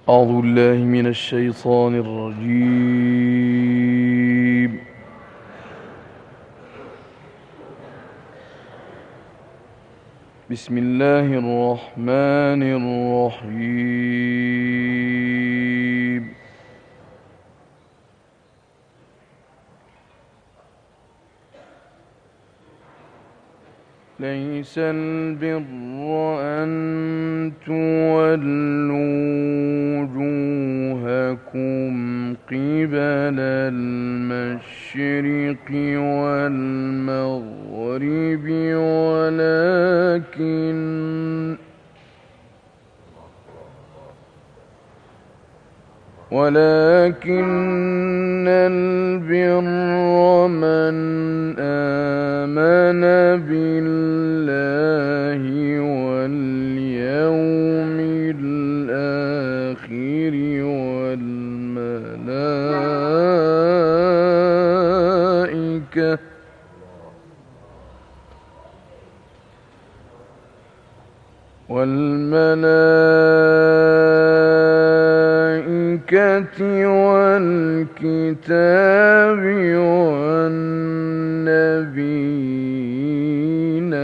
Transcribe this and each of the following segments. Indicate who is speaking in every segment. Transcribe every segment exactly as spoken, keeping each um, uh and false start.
Speaker 1: أعوذ بالله من الشيطان الرجيم. بسم الله الرحمن الرحيم. ليس البر أن تولوا وجوهكم قبل المشرق والمغرب ولكن ولكن البر من آمن بالله واليوم الآخر والملائكة والملائكة والكتاب والنبيين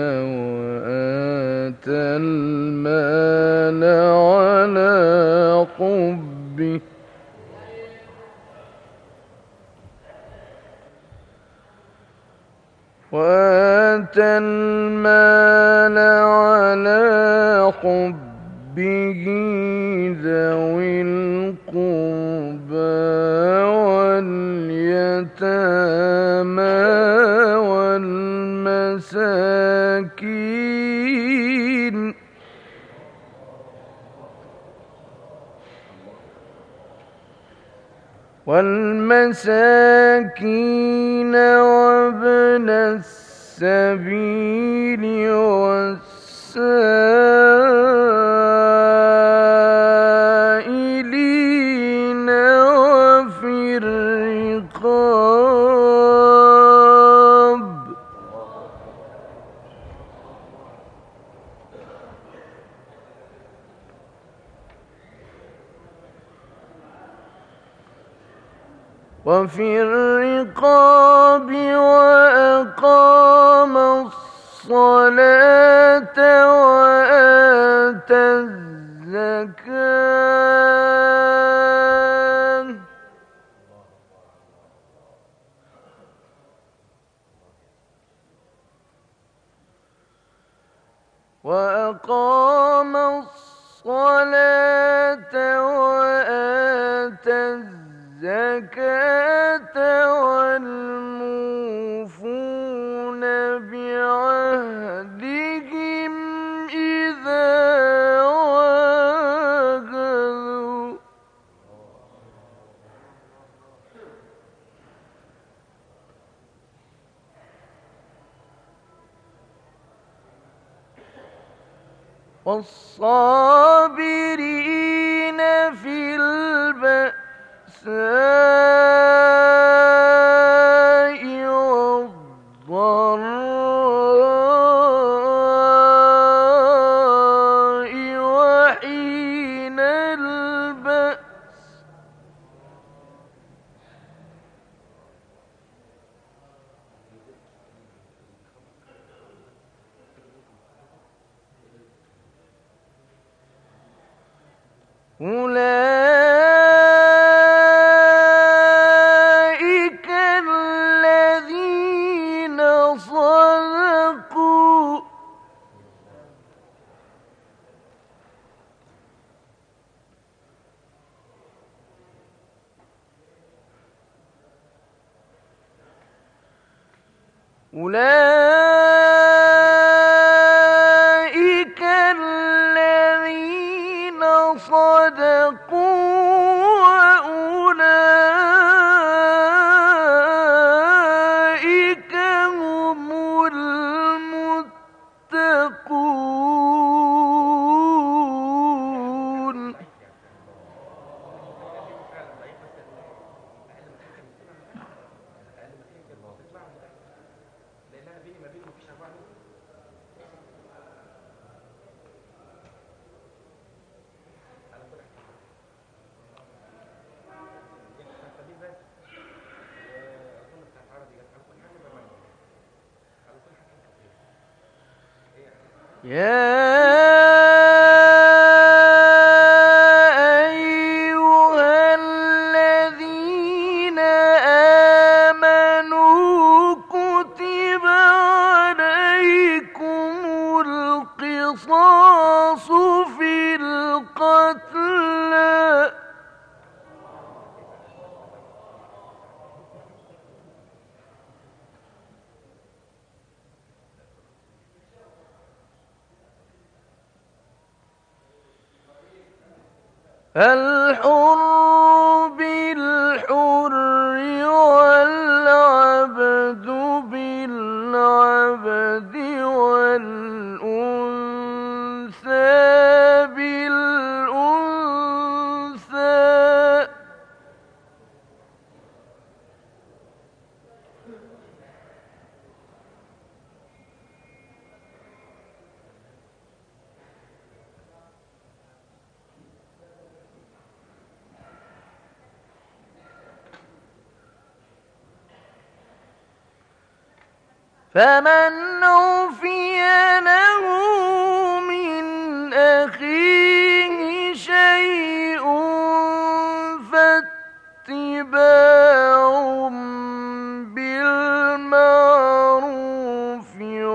Speaker 1: وآتى المال على حبه وآتى المال على حبه ذوي القربى واليتامى والمساكين والمساكين وابن السبيل والسائلين وفي الرقاب وفي الرقاب وأقام الصلاة وآتى الزكاة وأقام الصلاة وآتى الزكاة والموفون بعهدهم إذا عاهدوا والصابرين في البأساء والضراء وحين البأس أولئك الذين صدقوا أولئك الذين صدقوا وأولئك هم المتقون. يا أيها الذين آمنوا كتب عليكم القصاص في القتلى الحر بالحر والعبد بالعبد والأنثى بالأنثى فمن عفي له من أخيه شيء فاتباع بالمعروف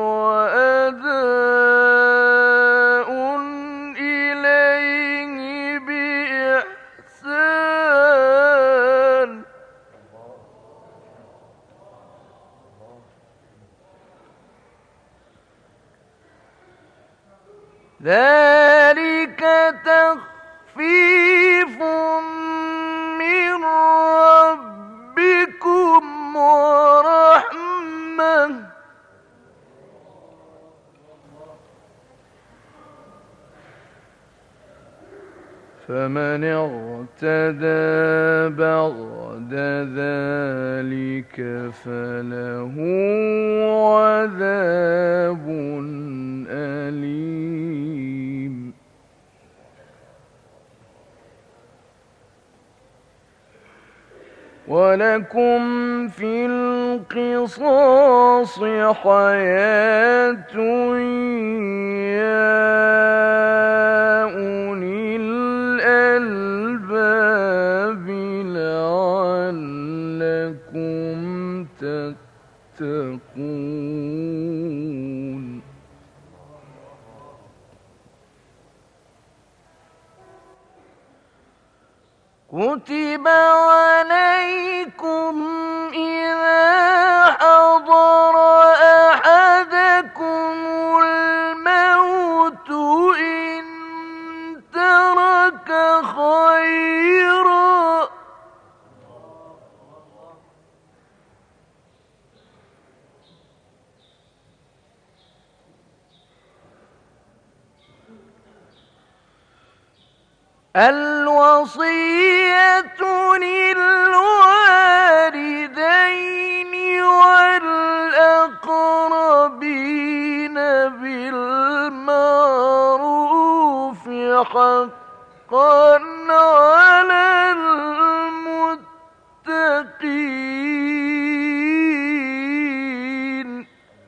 Speaker 1: وأداء إليه بإحسان ذلك تخفيف من ربكم ورحمة فمن اعتدى بعد ذلك فله عذاب أليم ولكم في القصاص حياة يا أولي الألباب لعلكم تتقون كتب عليكم إذا حضر أحدكم الموت إن ترك خيرا الوصية للوالدين والأقربين بالمعروف حقا على المتقين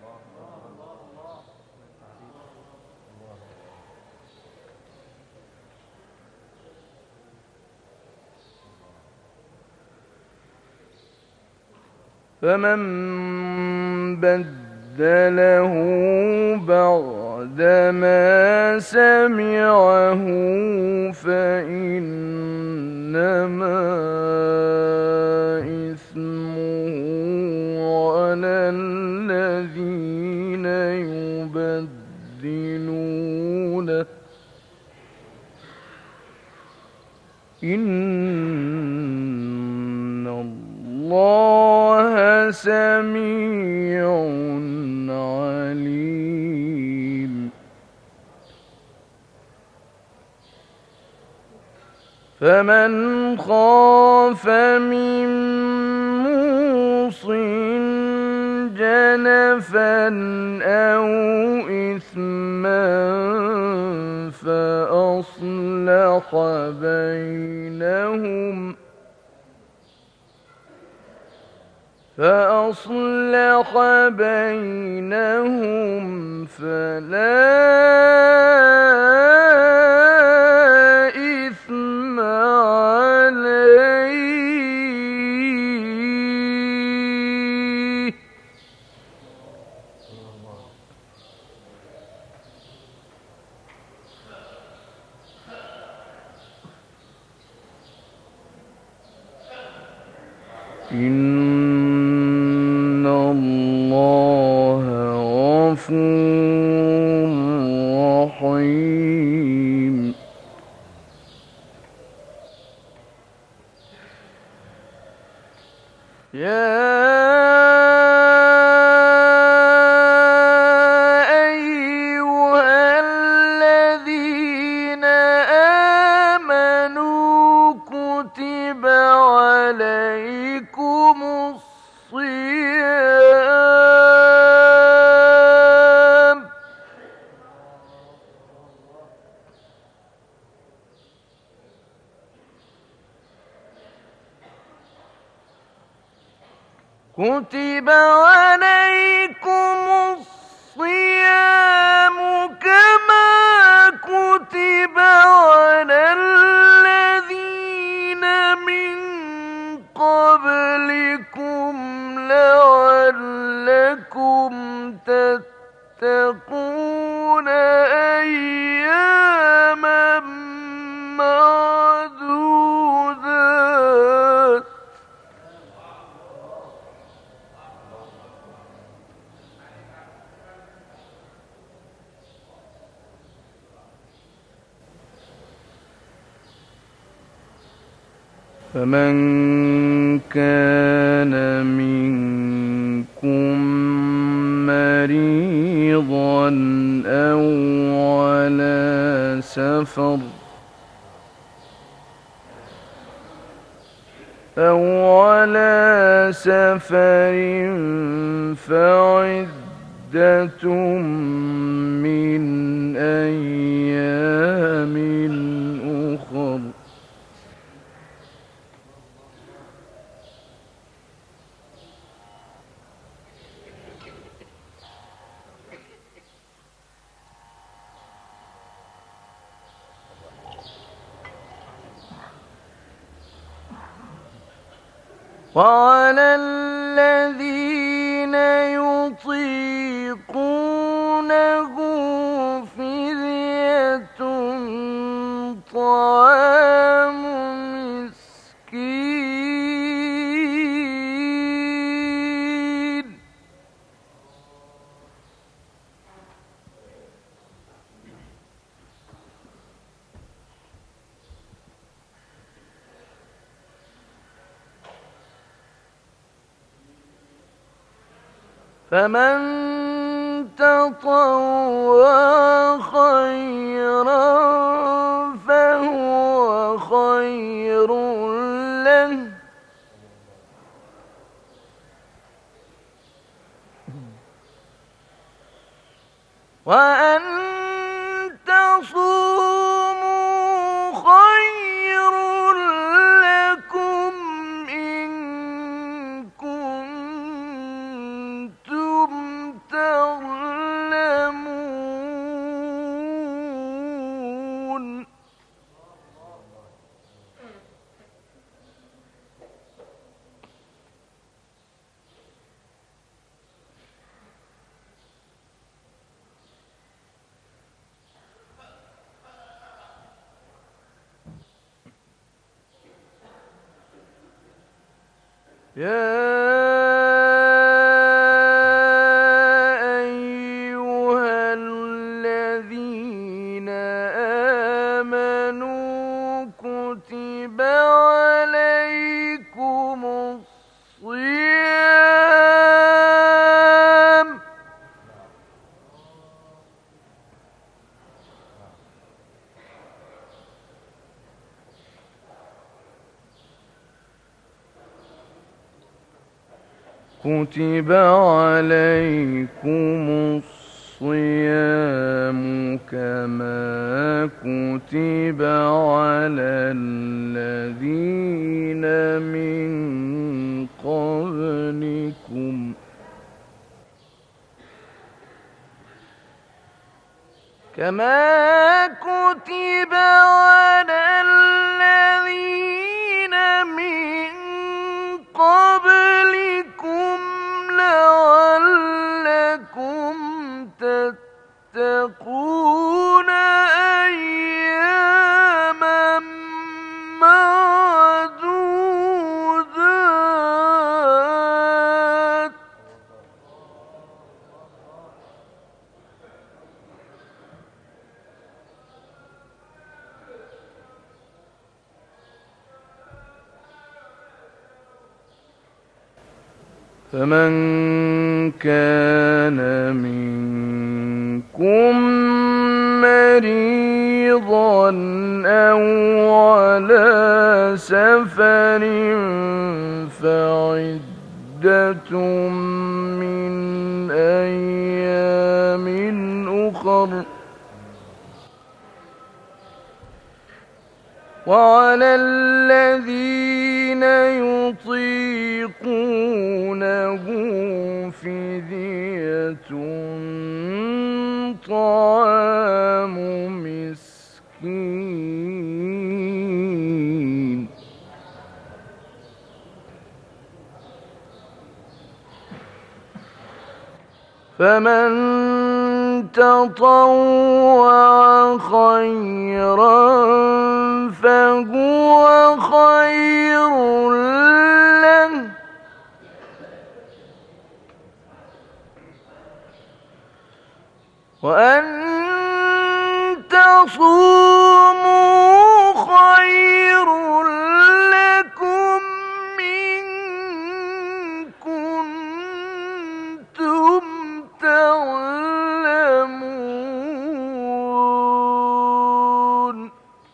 Speaker 1: فمن بدله بعدما سمعه فإنما إثمه على الذين يبدلونه إن الله سميع عليم فمن خاف من موص جنفا أو إثما فأصلح بينهم فأصلح بينهم فلا إثم عليه. إن الله غفور رحيم. يا أيها الذين آمنوا كتب عليكم الصيام كتب عليكم الصيام كما كتب على الذين من قبلكم لعلكم تتقون أياما معدودات. فمن كان منكم مريضا أو على سفر أو على سفر فعدة من أيام أخر. وعلى الذين يطيقونه فدية طعام مسكين. فمن تطوع خيرا فهو خير له وأن تصوموا خير لكم إن كنتم تعلمون. يا أيها الذين آمنوا كتب عليكم الصيام كتب عليكم الصيام كما كتب على الذين من قبلكم كما كتب على الذين من قبلكم لعلكم تتقون أياما معدودات فمن كان منكم مريضا أو على سفر فعدة من أيام أخر وعلى الذين يطيقونه فدية طعام مسكين فمن تطوع خيرا فهو خير له وأن تصوموا خير لكم إن كنتم تعلمون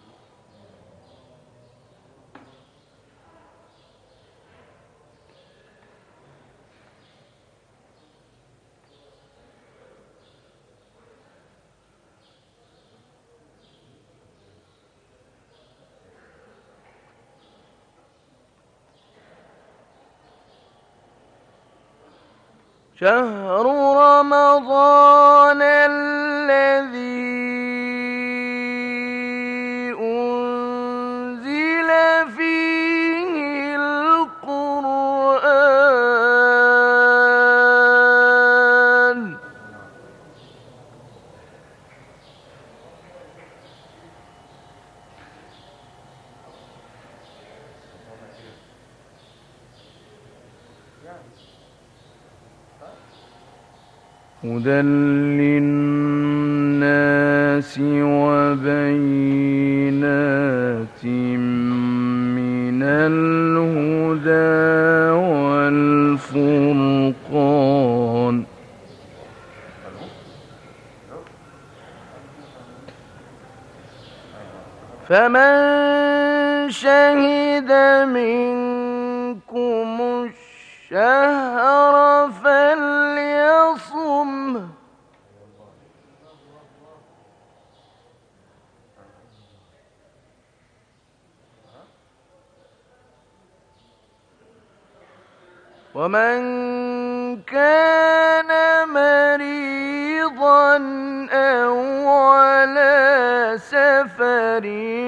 Speaker 1: شهر رمضان الذي أنزل فيه القرآن هدى للناس وبينات من الهدى والفرقان فمن شهد منكم الشهر فليصمه ومن كان مريضا أو على سفر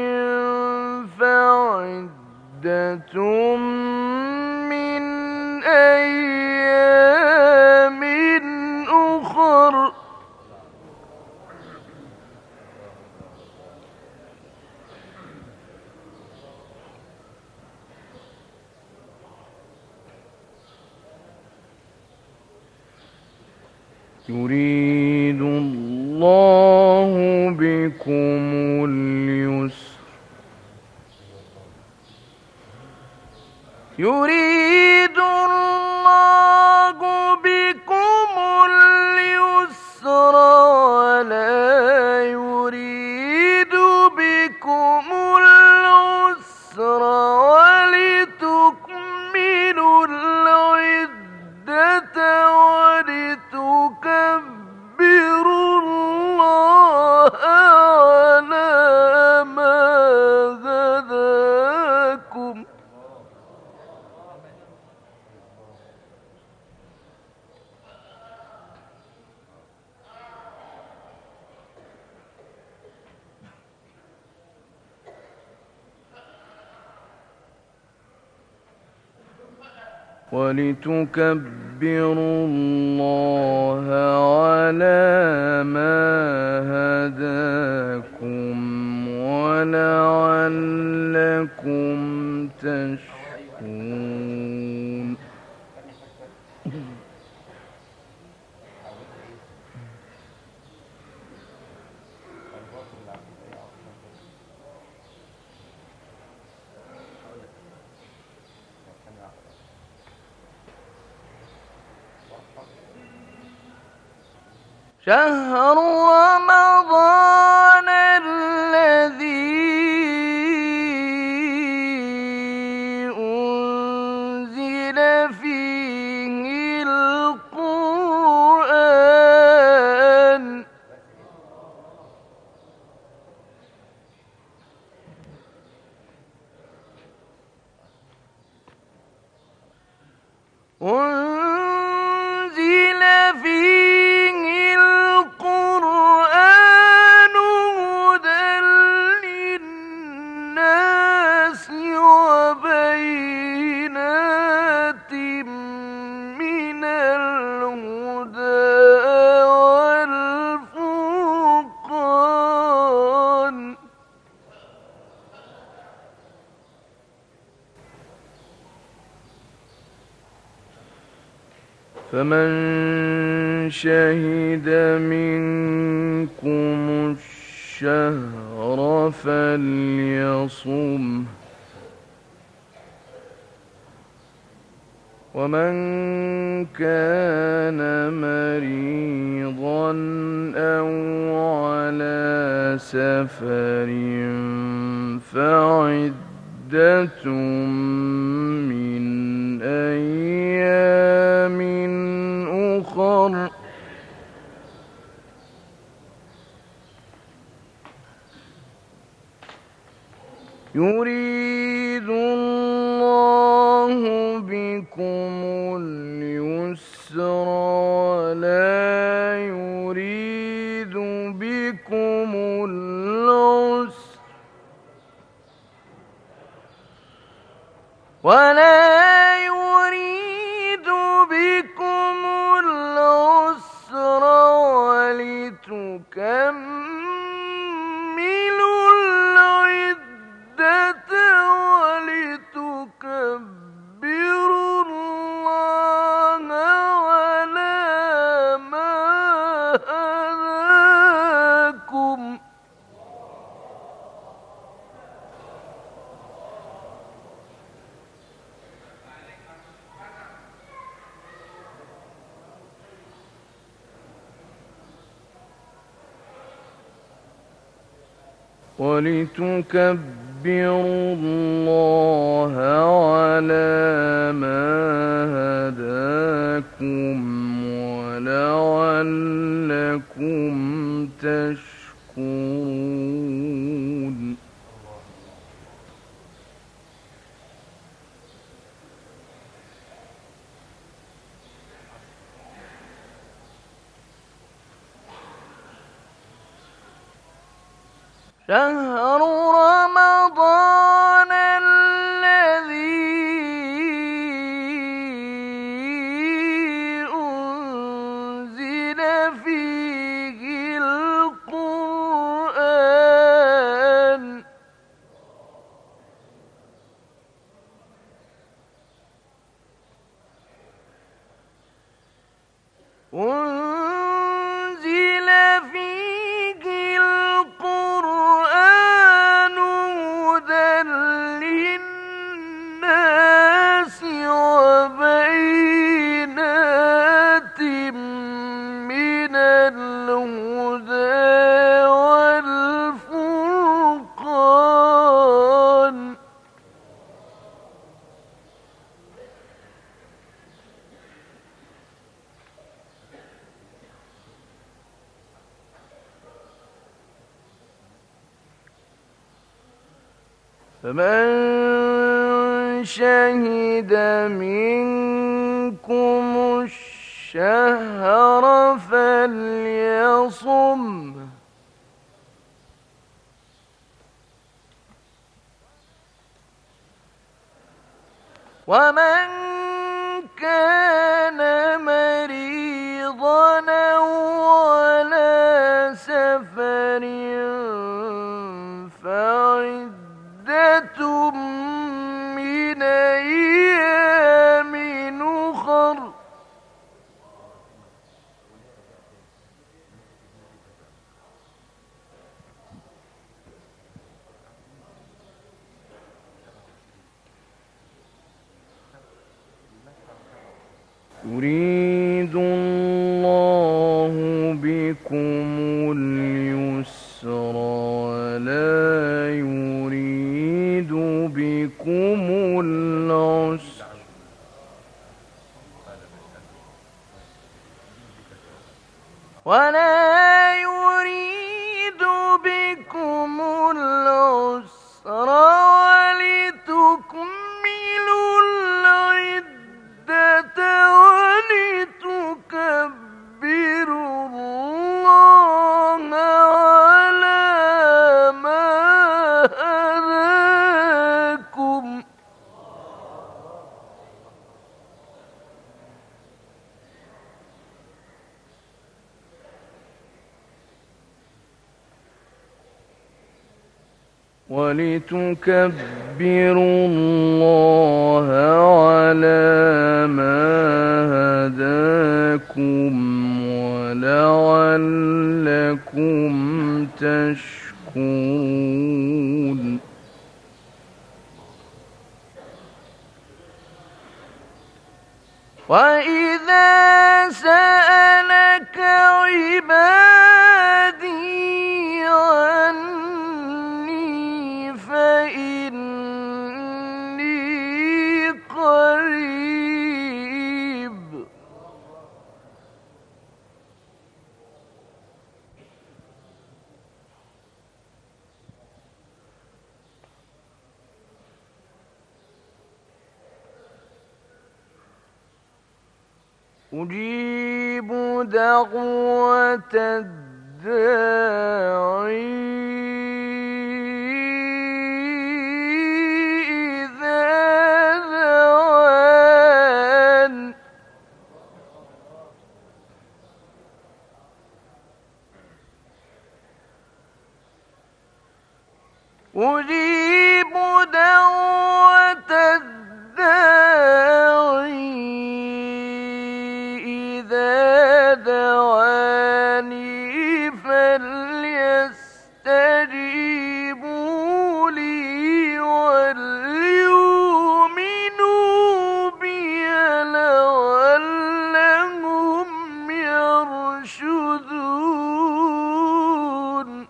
Speaker 1: فعدة من أيام أخر يريد الله بكم اليسر يريد الله بكم اليسر ولا يريد بكم العسر ولتكملوا العدة ولتكبروا الله على ما هداكم ولتكبروا الله على ما هداكم ولعلكم تشكرون. شهر رمضان الذي أنزل فيه القرآن أنزل فيه القرآن هدى للناس وبينات من الهدى والفرقان. فمن شهد منكم الشهر فليصم ومن كان مريضا أو على سفر فعدة من أيام أخر. يريد الله بكم اليسر ولا يريد بكم العسر ولا يريد بكم العسر ولتكملوا العدة ولتكبروا الله على ما هداكم ولتكبروا الله على ما هداكم ولعلكم تشكرون. شهر رمضان الذي أنزل فيه القرآن أنزل فيه القرآن هدى للناس وبينات من الهدى والفرقان. فمن شهد منكم الشهر فليصم ومن كان مريضا أو على سفر فعدة من أيام أخر. يريد الله بكم اليسر ولا يريد بكم العسر ولا يريد بكم العسر ولتكملوا العدة ولتكبروا الله على ما هداكم ولتكبروا الله على ما هداكم ولعلكم تشكرون. وإذا سألك عبادي عني فإني قريب أجيب دعوة الداعي إذا دعان أجيب دعوة الداعي إذا دعاني فليستجيبوا لي وليؤمنوا بي لعلهم يرشدون.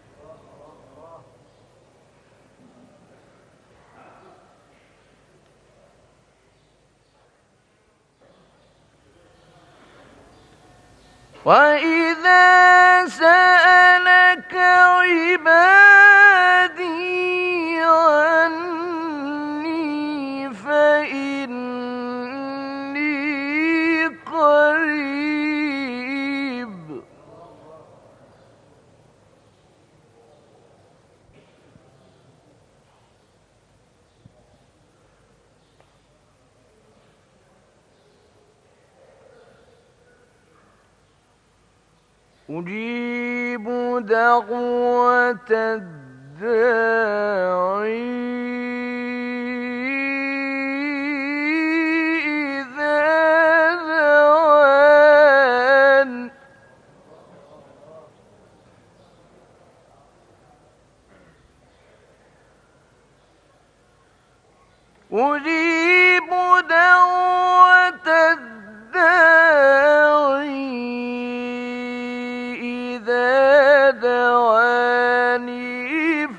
Speaker 1: وإذا سألك عبادي عني فإني قريب أجيب دعوة الداعي إذا دعان أجيب دعوة الداعي إذا دعاني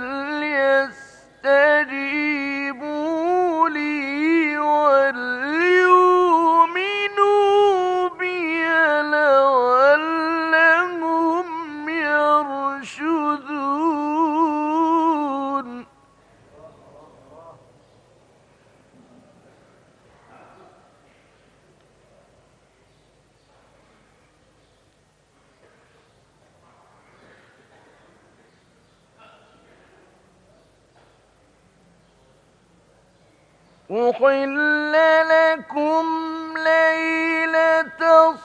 Speaker 1: فليستجيبوا لي وليؤمنوا بي لعلهم يرشدون. أحل لكم ليلة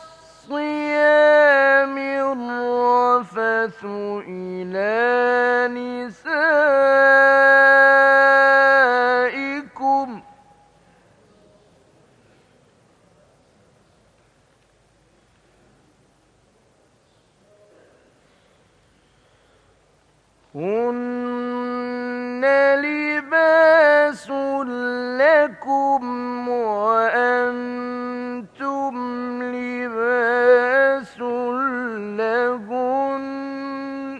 Speaker 1: الصيام الرفث إلى نسائكم هن لباس لكم وأنتم لباس لهن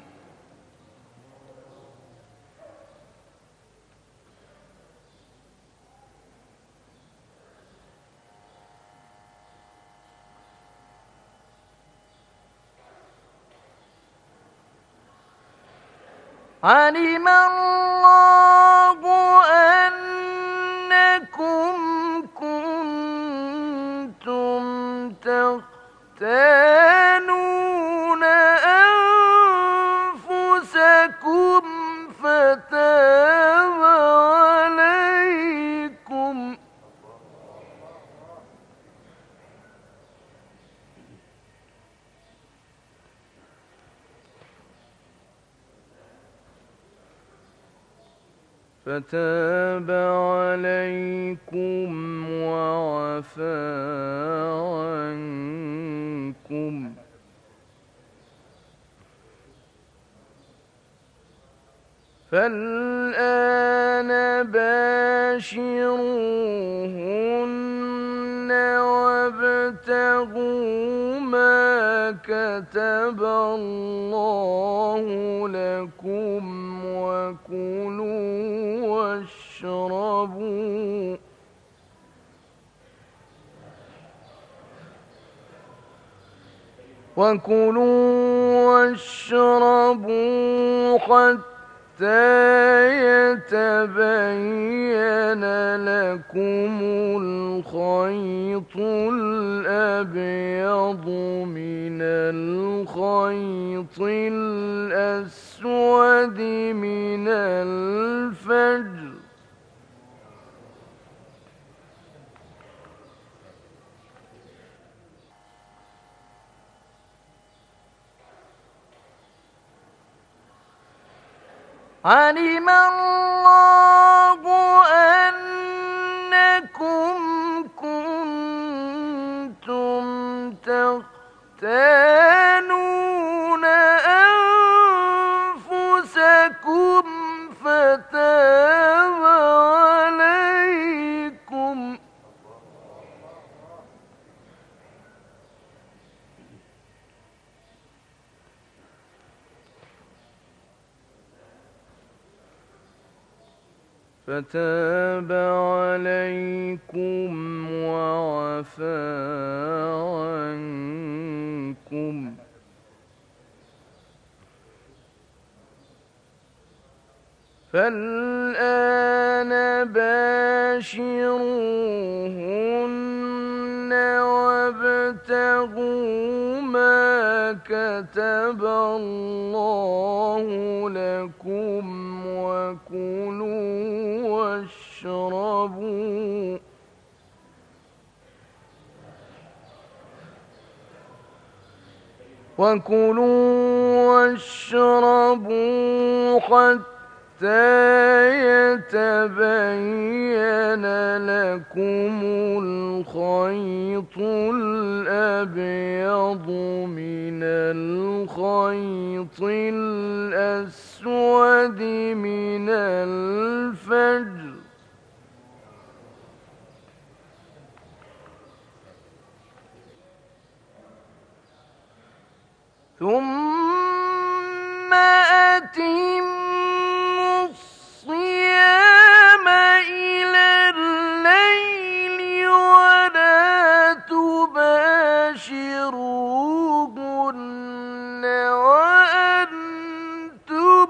Speaker 1: علم الله أنكم كنتم تختانون أنفسكم فتاب عليكم فتاب عليكم وعفى عنكم فالآن باشروهن وابتغوا ما كتب الله لكم وكلوا واشربوا وكلوا واشربوا حتى يتبين لكم الخيط الأبيض من الخيط الأسود من الفجر علم الله أنكم كنتم تختانون أنفسكم فتاب عليكم فتاب عليكم وعفى عنكم فالآن باشروهن وابتغوا ما كتب الله لكم وكلوا واشربوا وكلوا واشربوا حتى يتبين لكم الخيط الأبيض من الخيط الأسود من الفجر ثم أتموا الصيام إلى الليل ولا تباشروهن وأنتم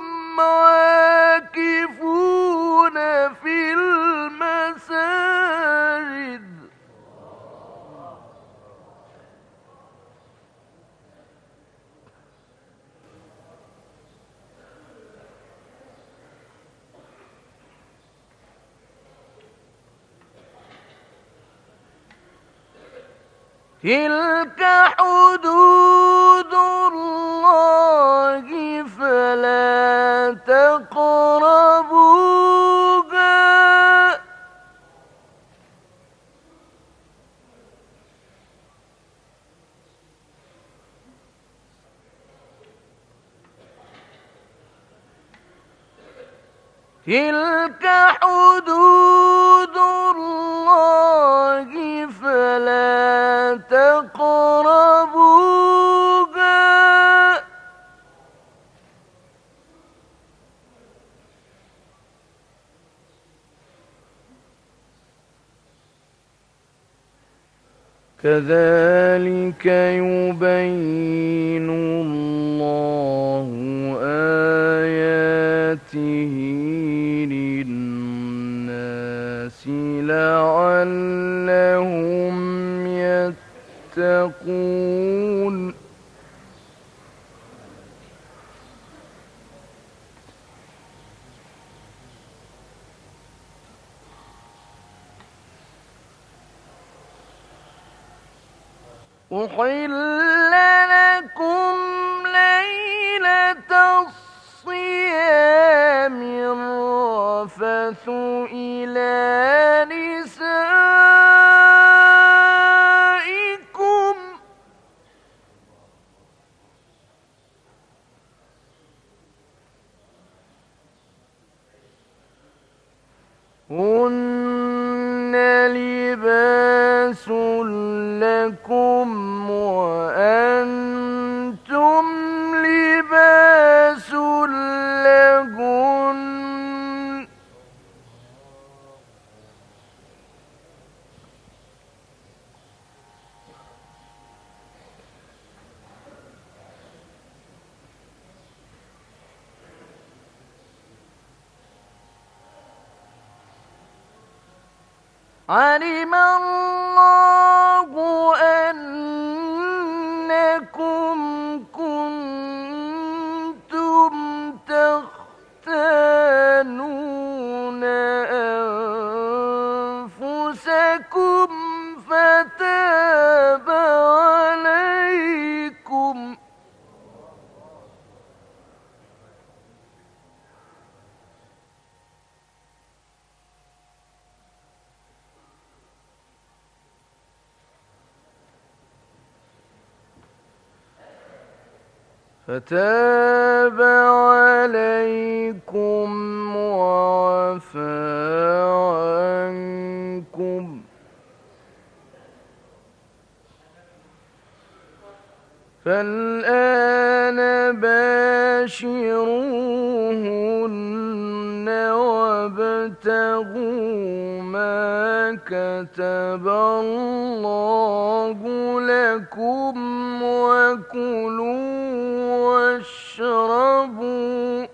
Speaker 1: عاكفون في المساجد تلك حدود الله فلا تقربوها تلك حدود الله فلا تقربوها كذلك يبين الله آياته للناس لعلهم يتقون أحل لكم ليلة الصيام الرفث إلى نسائكم هن لباس لكم وأنتم لباس لهن علم الله أنكم كنتم تختانون أنفسكم فتاب عليكم فتاب عليكم وعفى عنكم فالآن باشروهن وابتغوا ما كتب الله لكم وكلوا واشربوا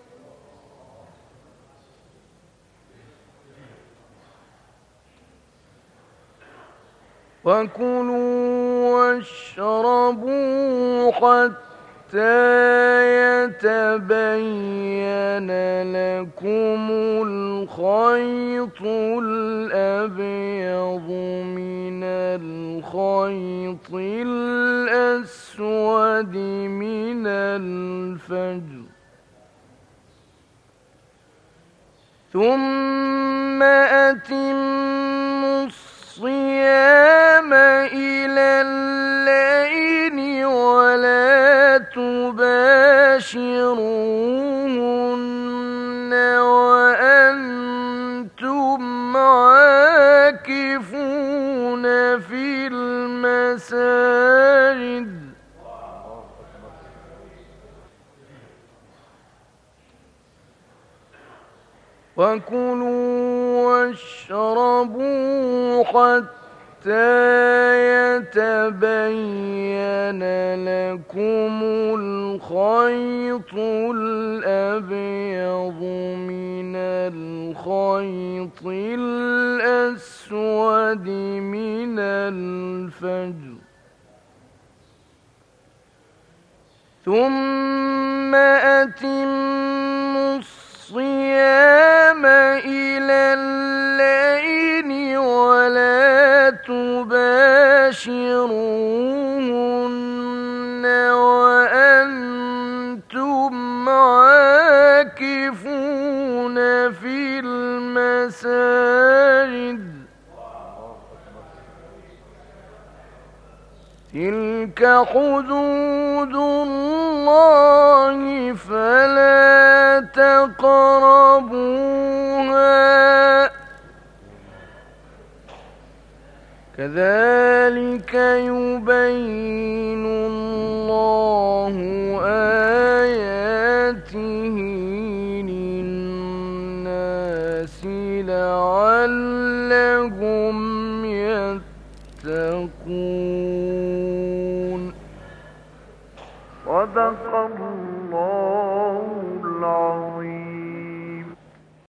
Speaker 1: وكلوا واشربوا حتى يتبين لكم الخيط الأبيض من الخيط الأسود من الفجر ثم أتموا الصيام إلى الليل ولا تباشرون وأنتم عاكفون في المساجد وكلوا واشربوا حتى يتبين لكم الخيط الأبيض من الخيط الأسود من الفجر ثم أتموا الصيام إلى الليل ولا تباشرون تلك حدود الله فلا تقربوها كذلك يبين الله آياته للناس لعلهم يتقون. صدق الله